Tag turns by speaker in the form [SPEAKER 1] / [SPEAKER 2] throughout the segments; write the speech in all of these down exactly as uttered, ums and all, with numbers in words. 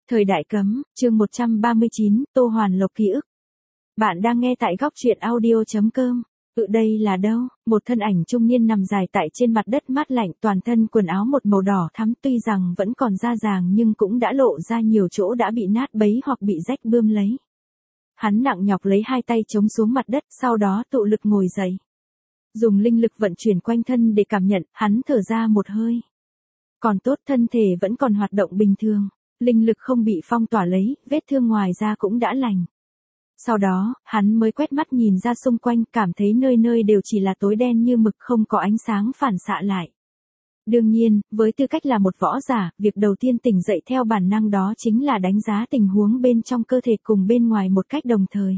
[SPEAKER 1] Thời đại cấm, chương một trăm ba mươi chín, Tô Hoàn Lộc ký ức. Bạn đang nghe tại góc truyện audio chấm com. Tự đây là đâu? Một thân ảnh trung niên nằm dài tại trên mặt đất mát lạnh, toàn thân quần áo một màu đỏ thắm, tuy rằng vẫn còn da ràng nhưng cũng đã lộ ra nhiều chỗ đã bị nát bấy hoặc bị rách bươm lấy. Hắn nặng nhọc lấy hai tay chống xuống mặt đất, sau đó tụ lực ngồi dậy. Dùng linh lực vận chuyển quanh thân để cảm nhận, hắn thở ra một hơi. Còn tốt, thân thể vẫn còn hoạt động bình thường. Linh lực không bị phong tỏa lấy, vết thương ngoài da cũng đã lành. Sau đó, hắn mới quét mắt nhìn ra xung quanh, cảm thấy nơi nơi đều chỉ là tối đen như mực, không có ánh sáng phản xạ lại. Đương nhiên, với tư cách là một võ giả, việc đầu tiên tỉnh dậy theo bản năng đó chính là đánh giá tình huống bên trong cơ thể cùng bên ngoài một cách đồng thời.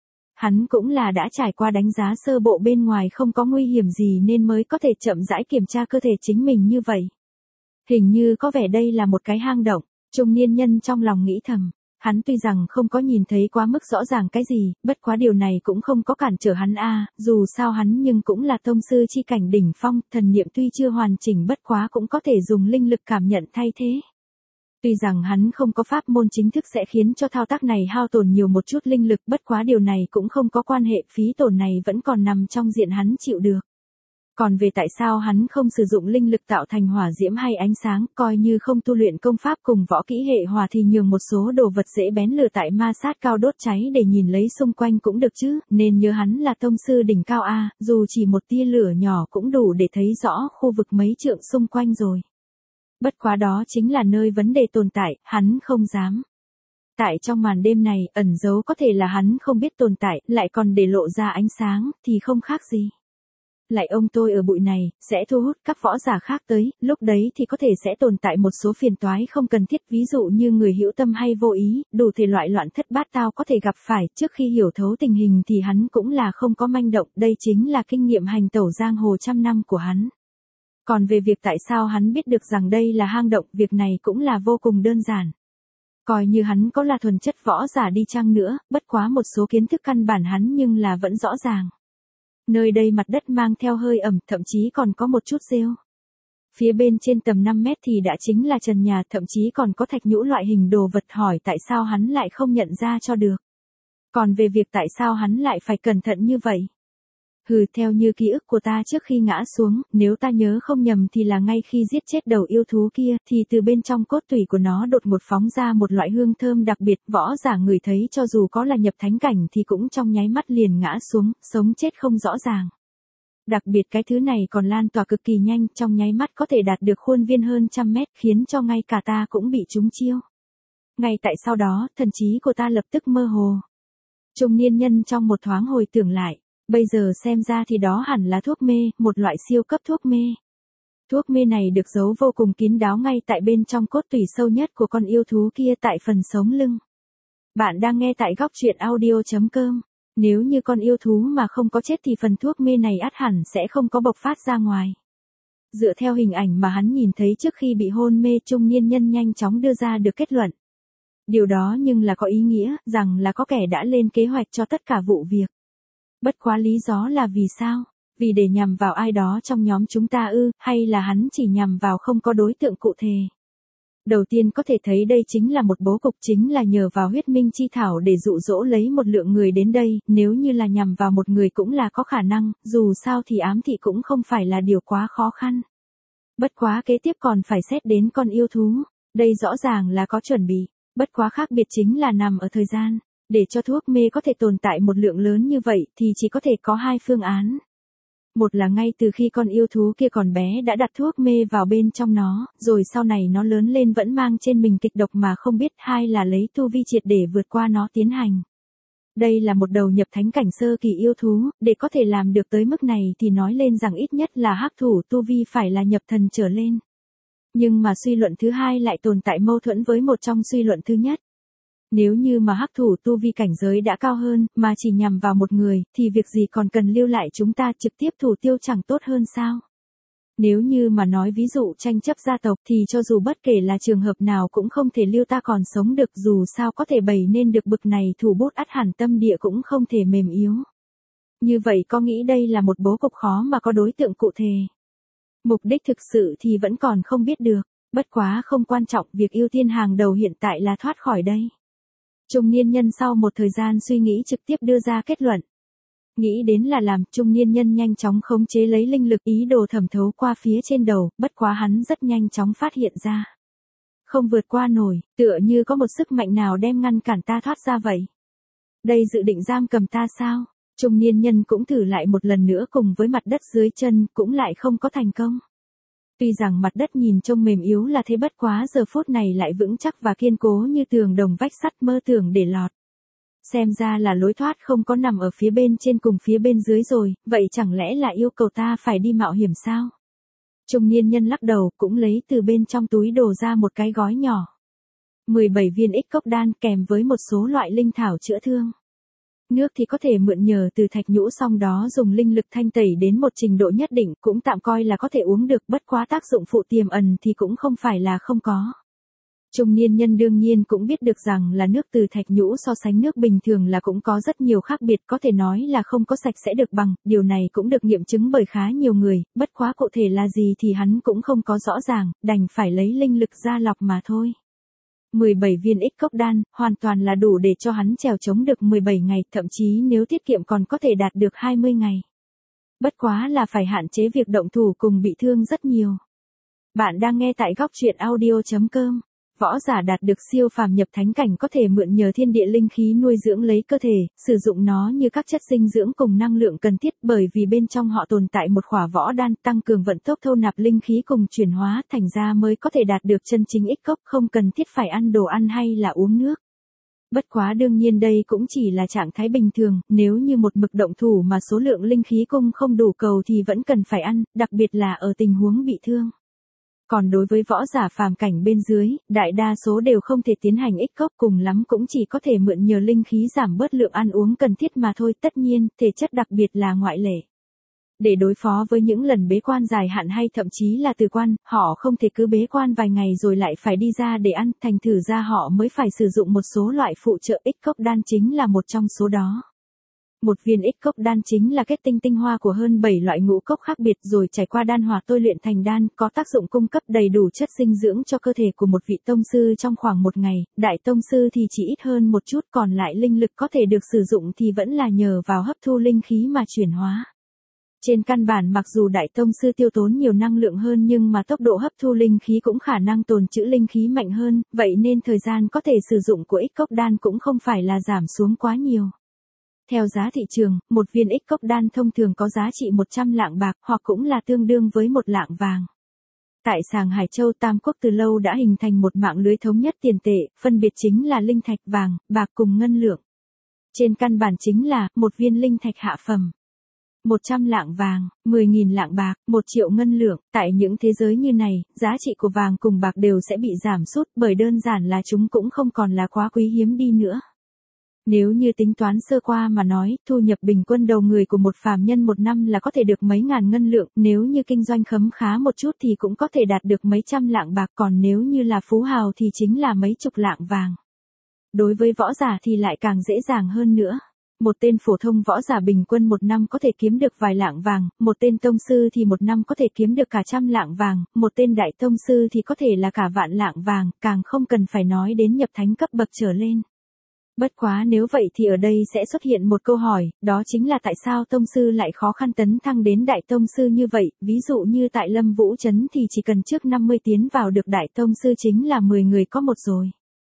[SPEAKER 1] Hắn cũng là đã trải qua đánh giá sơ bộ bên ngoài không có nguy hiểm gì nên mới có thể chậm rãi kiểm tra cơ thể chính mình như vậy. Hình như có vẻ đây là một cái hang động. Trung niên nhân trong lòng nghĩ thầm, hắn tuy rằng không có nhìn thấy quá mức rõ ràng cái gì, bất quá điều này cũng không có cản trở hắn a, dù sao hắn nhưng cũng là tông sư chi cảnh đỉnh phong, thần niệm tuy chưa hoàn chỉnh bất quá cũng có thể dùng linh lực cảm nhận thay thế. Tuy rằng hắn không có pháp môn chính thức sẽ khiến cho thao tác này hao tổn nhiều một chút linh lực, bất quá điều này cũng không có quan hệ, phí tổn này vẫn còn nằm trong diện hắn chịu được. Còn về tại sao hắn không sử dụng linh lực tạo thành hỏa diễm hay ánh sáng, coi như không tu luyện công pháp cùng võ kỹ hệ hỏa thì nhường một số đồ vật dễ bén lửa tại ma sát cao đốt cháy để nhìn lấy xung quanh cũng được chứ, nên nhớ hắn là tông sư đỉnh cao a, dù chỉ một tia lửa nhỏ cũng đủ để thấy rõ khu vực mấy trượng xung quanh rồi. Bất quá đó chính là nơi vấn đề tồn tại, hắn không dám. Tại trong màn đêm này, ẩn giấu có thể là hắn không biết tồn tại, lại còn để lộ ra ánh sáng, thì không khác gì. Lại ông tôi ở bụi này, sẽ thu hút các võ giả khác tới, lúc đấy thì có thể sẽ tồn tại một số phiền toái không cần thiết, ví dụ như người hữu tâm hay vô ý, đủ thể loại loạn thất bát tao có thể gặp phải, trước khi hiểu thấu tình hình thì hắn cũng là không có manh động, đây chính là kinh nghiệm hành tẩu giang hồ trăm năm của hắn. Còn về việc tại sao hắn biết được rằng đây là hang động, việc này cũng là vô cùng đơn giản. Coi như hắn có là thuần chất võ giả đi chăng nữa, bất quá một số kiến thức căn bản hắn nhưng là vẫn rõ ràng. Nơi đây mặt đất mang theo hơi ẩm, thậm chí còn có một chút rêu. Phía bên trên tầm năm mét thì đã chính là trần nhà, thậm chí còn có thạch nhũ loại hình đồ vật, hỏi tại sao hắn lại không nhận ra cho được. Còn về việc tại sao hắn lại phải cẩn thận như vậy. Hừ, theo như ký ức của ta trước khi ngã xuống, nếu ta nhớ không nhầm thì là ngay khi giết chết đầu yêu thú kia, thì từ bên trong cốt tủy của nó đột ngột phóng ra một loại hương thơm đặc biệt, võ giả ngửi thấy cho dù có là nhập thánh cảnh thì cũng trong nháy mắt liền ngã xuống, sống chết không rõ ràng. Đặc biệt cái thứ này còn lan tỏa cực kỳ nhanh, trong nháy mắt có thể đạt được khuôn viên hơn trăm mét, khiến cho ngay cả ta cũng bị trúng chiêu. Ngay tại sau đó, thần trí của ta lập tức mơ hồ. Trung niên nhân trong một thoáng hồi tưởng lại. Bây giờ xem ra thì đó hẳn là thuốc mê, một loại siêu cấp thuốc mê. Thuốc mê này được giấu vô cùng kín đáo ngay tại bên trong cốt tủy sâu nhất của con yêu thú kia tại phần sống lưng. Bạn đang nghe tại góc truyện audio chấm com. Nếu như con yêu thú mà không có chết thì phần thuốc mê này ắt hẳn sẽ không có bộc phát ra ngoài. Dựa theo hình ảnh mà hắn nhìn thấy trước khi bị hôn mê, trung niên nhân nhanh chóng đưa ra được kết luận. Điều đó nhưng là có ý nghĩa, rằng là có kẻ đã lên kế hoạch cho tất cả vụ việc. Bất quá lý do là vì sao? Vì để nhằm vào ai đó trong nhóm chúng ta ư, hay là hắn chỉ nhằm vào không có đối tượng cụ thể? Đầu tiên có thể thấy đây chính là một bố cục, chính là nhờ vào huyết minh chi thảo để dụ dỗ lấy một lượng người đến đây, nếu như là nhằm vào một người cũng là có khả năng, dù sao thì ám thị cũng không phải là điều quá khó khăn. Bất quá kế tiếp còn phải xét đến con yêu thú, đây rõ ràng là có chuẩn bị, bất quá khác biệt chính là nằm ở thời gian. Để cho thuốc mê có thể tồn tại một lượng lớn như vậy thì chỉ có thể có hai phương án. Một là ngay từ khi con yêu thú kia còn bé đã đặt thuốc mê vào bên trong nó, rồi sau này nó lớn lên vẫn mang trên mình kịch độc mà không biết. Hai là lấy tu vi triệt để vượt qua nó tiến hành. Đây là một đầu nhập thánh cảnh sơ kỳ yêu thú, để có thể làm được tới mức này thì nói lên rằng ít nhất là hắc thủ tu vi phải là nhập thần trở lên. Nhưng mà suy luận thứ hai lại tồn tại mâu thuẫn với một trong suy luận thứ nhất. Nếu như mà hắc thủ tu vi cảnh giới đã cao hơn, mà chỉ nhằm vào một người, thì việc gì còn cần lưu lại chúng ta trực tiếp thủ tiêu chẳng tốt hơn sao? Nếu như mà nói ví dụ tranh chấp gia tộc thì cho dù bất kể là trường hợp nào cũng không thể lưu ta còn sống được, dù sao có thể bày nên được bực này thủ bút ắt hẳn tâm địa cũng không thể mềm yếu. Như vậy có nghĩ đây là một bố cục khó mà có đối tượng cụ thể. Mục đích thực sự thì vẫn còn không biết được. Bất quá không quan trọng, việc ưu tiên hàng đầu hiện tại là thoát khỏi đây. Trung niên nhân sau một thời gian suy nghĩ trực tiếp đưa ra kết luận. Nghĩ đến là làm, trung niên nhân nhanh chóng khống chế lấy linh lực ý đồ thẩm thấu qua phía trên đầu, bất quá hắn rất nhanh chóng phát hiện ra. Không vượt qua nổi, tựa như có một sức mạnh nào đem ngăn cản ta thoát ra vậy. Đây dự định giam cầm ta sao? Trung niên nhân cũng thử lại một lần nữa cùng với mặt đất dưới chân, cũng lại không có thành công. Tuy rằng mặt đất nhìn trông mềm yếu là thế, bất quá giờ phút này lại vững chắc và kiên cố như tường đồng vách sắt, mơ tưởng để lọt. Xem ra là lối thoát không có nằm ở phía bên trên cùng phía bên dưới rồi, vậy chẳng lẽ là yêu cầu ta phải đi mạo hiểm sao? Trung niên nhân lắc đầu, cũng lấy từ bên trong túi đồ ra một cái gói nhỏ. mười bảy viên ích cốc đan kèm với một số loại linh thảo chữa thương. Nước thì có thể mượn nhờ từ thạch nhũ, xong đó dùng linh lực thanh tẩy đến một trình độ nhất định, cũng tạm coi là có thể uống được, bất quá tác dụng phụ tiềm ẩn thì cũng không phải là không có. Trung niên nhân đương nhiên cũng biết được rằng là nước từ thạch nhũ so sánh nước bình thường là cũng có rất nhiều khác biệt, có thể nói là không có sạch sẽ được bằng, điều này cũng được nghiệm chứng bởi khá nhiều người, bất quá cụ thể là gì thì hắn cũng không có rõ ràng, đành phải lấy linh lực ra lọc mà thôi. mười bảy viên ích cốc đan, hoàn toàn là đủ để cho hắn trèo chống được mười bảy ngày, thậm chí nếu tiết kiệm còn có thể đạt được hai mươi ngày. Bất quá là phải hạn chế việc động thủ cùng bị thương rất nhiều. Bạn đang nghe tại góc truyện audio chấm com. Võ giả đạt được siêu phàm nhập thánh cảnh có thể mượn nhờ thiên địa linh khí nuôi dưỡng lấy cơ thể, sử dụng nó như các chất dinh dưỡng cùng năng lượng cần thiết, bởi vì bên trong họ tồn tại một khỏa võ đan tăng cường vận tốc thâu nạp linh khí cùng chuyển hóa, thành ra mới có thể đạt được chân chính ích cốc, không cần thiết phải ăn đồ ăn hay là uống nước. Bất quá đương nhiên đây cũng chỉ là trạng thái bình thường, nếu như một mực động thủ mà số lượng linh khí cung không đủ cầu thì vẫn cần phải ăn, đặc biệt là ở tình huống bị thương. Còn đối với võ giả phàm cảnh bên dưới, đại đa số đều không thể tiến hành ích cốc, cùng lắm cũng chỉ có thể mượn nhờ linh khí giảm bớt lượng ăn uống cần thiết mà thôi, tất nhiên, thể chất đặc biệt là ngoại lệ. Để đối phó với những lần bế quan dài hạn hay thậm chí là từ quan, họ không thể cứ bế quan vài ngày rồi lại phải đi ra để ăn, thành thử ra họ mới phải sử dụng một số loại phụ trợ, ích cốc đan chính là một trong số đó. Một viên ích cốc đan chính là kết tinh tinh hoa của hơn bảy loại ngũ cốc khác biệt rồi trải qua đan hòa tôi luyện thành đan, có tác dụng cung cấp đầy đủ chất dinh dưỡng cho cơ thể của một vị tông sư trong khoảng một ngày, đại tông sư thì chỉ ít hơn một chút, còn lại linh lực có thể được sử dụng thì vẫn là nhờ vào hấp thu linh khí mà chuyển hóa. Trên căn bản mặc dù đại tông sư tiêu tốn nhiều năng lượng hơn nhưng mà tốc độ hấp thu linh khí cũng khả năng tồn trữ linh khí mạnh hơn, vậy nên thời gian có thể sử dụng của ích cốc đan cũng không phải là giảm xuống quá nhiều. Theo giá thị trường, một viên ích cốc đan thông thường có giá trị một trăm lạng bạc, hoặc cũng là tương đương với một lạng vàng. Tại Sàng Hải Châu Tam Quốc từ lâu đã hình thành một mạng lưới thống nhất tiền tệ, phân biệt chính là linh thạch, vàng, bạc cùng ngân lượng. Trên căn bản chính là, một viên linh thạch hạ phẩm, một trăm lạng vàng, mười nghìn lạng bạc, một triệu ngân lượng. Tại những thế giới như này, giá trị của vàng cùng bạc đều sẽ bị giảm sút, bởi đơn giản là chúng cũng không còn là quá quý hiếm đi nữa. Nếu như tính toán sơ qua mà nói, thu nhập bình quân đầu người của một phàm nhân một năm là có thể được mấy ngàn ngân lượng, nếu như kinh doanh khấm khá một chút thì cũng có thể đạt được mấy trăm lạng bạc, còn nếu như là phú hào thì chính là mấy chục lạng vàng. Đối với võ giả thì lại càng dễ dàng hơn nữa. Một tên phổ thông võ giả bình quân một năm có thể kiếm được vài lạng vàng, một tên tông sư thì một năm có thể kiếm được cả trăm lạng vàng, một tên đại tông sư thì có thể là cả vạn lạng vàng, càng không cần phải nói đến nhập thánh cấp bậc trở lên. Bất quá nếu vậy thì ở đây sẽ xuất hiện một câu hỏi, đó chính là tại sao tông sư lại khó khăn tấn thăng đến đại tông sư như vậy, ví dụ như tại Lâm Vũ Trấn thì chỉ cần trước năm mươi tiến vào được đại tông sư chính là mười người có một rồi.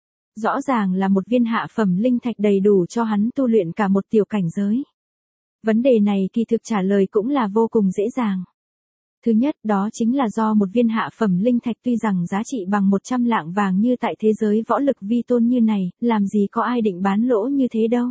[SPEAKER 1] Rõ ràng là một viên hạ phẩm linh thạch đầy đủ cho hắn tu luyện cả một tiểu cảnh giới. Vấn đề này kỳ thực trả lời cũng là vô cùng dễ dàng. Thứ nhất đó chính là do một viên hạ phẩm linh thạch tuy rằng giá trị bằng một trăm lạng vàng như tại thế giới võ lực vi tôn như này, làm gì có ai định bán lỗ như thế đâu.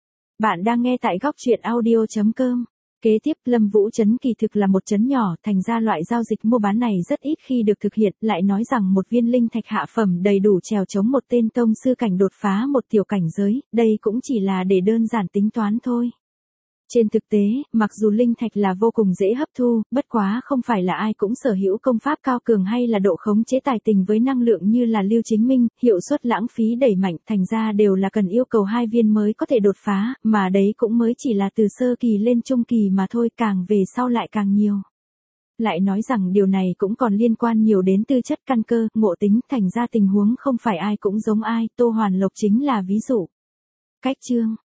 [SPEAKER 1] Bạn đang nghe tại góc truyện audio chấm com. Kế tiếp, Lâm Vũ Trấn kỳ thực là một trấn nhỏ, thành ra loại giao dịch mua bán này rất ít khi được thực hiện, lại nói rằng một viên linh thạch hạ phẩm đầy đủ trèo chống một tên tông sư cảnh đột phá một tiểu cảnh giới, đây cũng chỉ là để đơn giản tính toán thôi. Trên thực tế, mặc dù linh thạch là vô cùng dễ hấp thu, bất quá không phải là ai cũng sở hữu công pháp cao cường hay là độ khống chế tài tình với năng lượng như là Lưu Chính Minh, hiệu suất lãng phí đẩy mạnh, thành ra đều là cần yêu cầu hai viên mới có thể đột phá, mà đấy cũng mới chỉ là từ sơ kỳ lên trung kỳ mà thôi, càng về sau lại càng nhiều. Lại nói rằng điều này cũng còn liên quan nhiều đến tư chất căn cơ, ngộ tính, thành ra tình huống không phải ai cũng giống ai, Tô Hoàn Lộc chính là ví dụ. Cách chương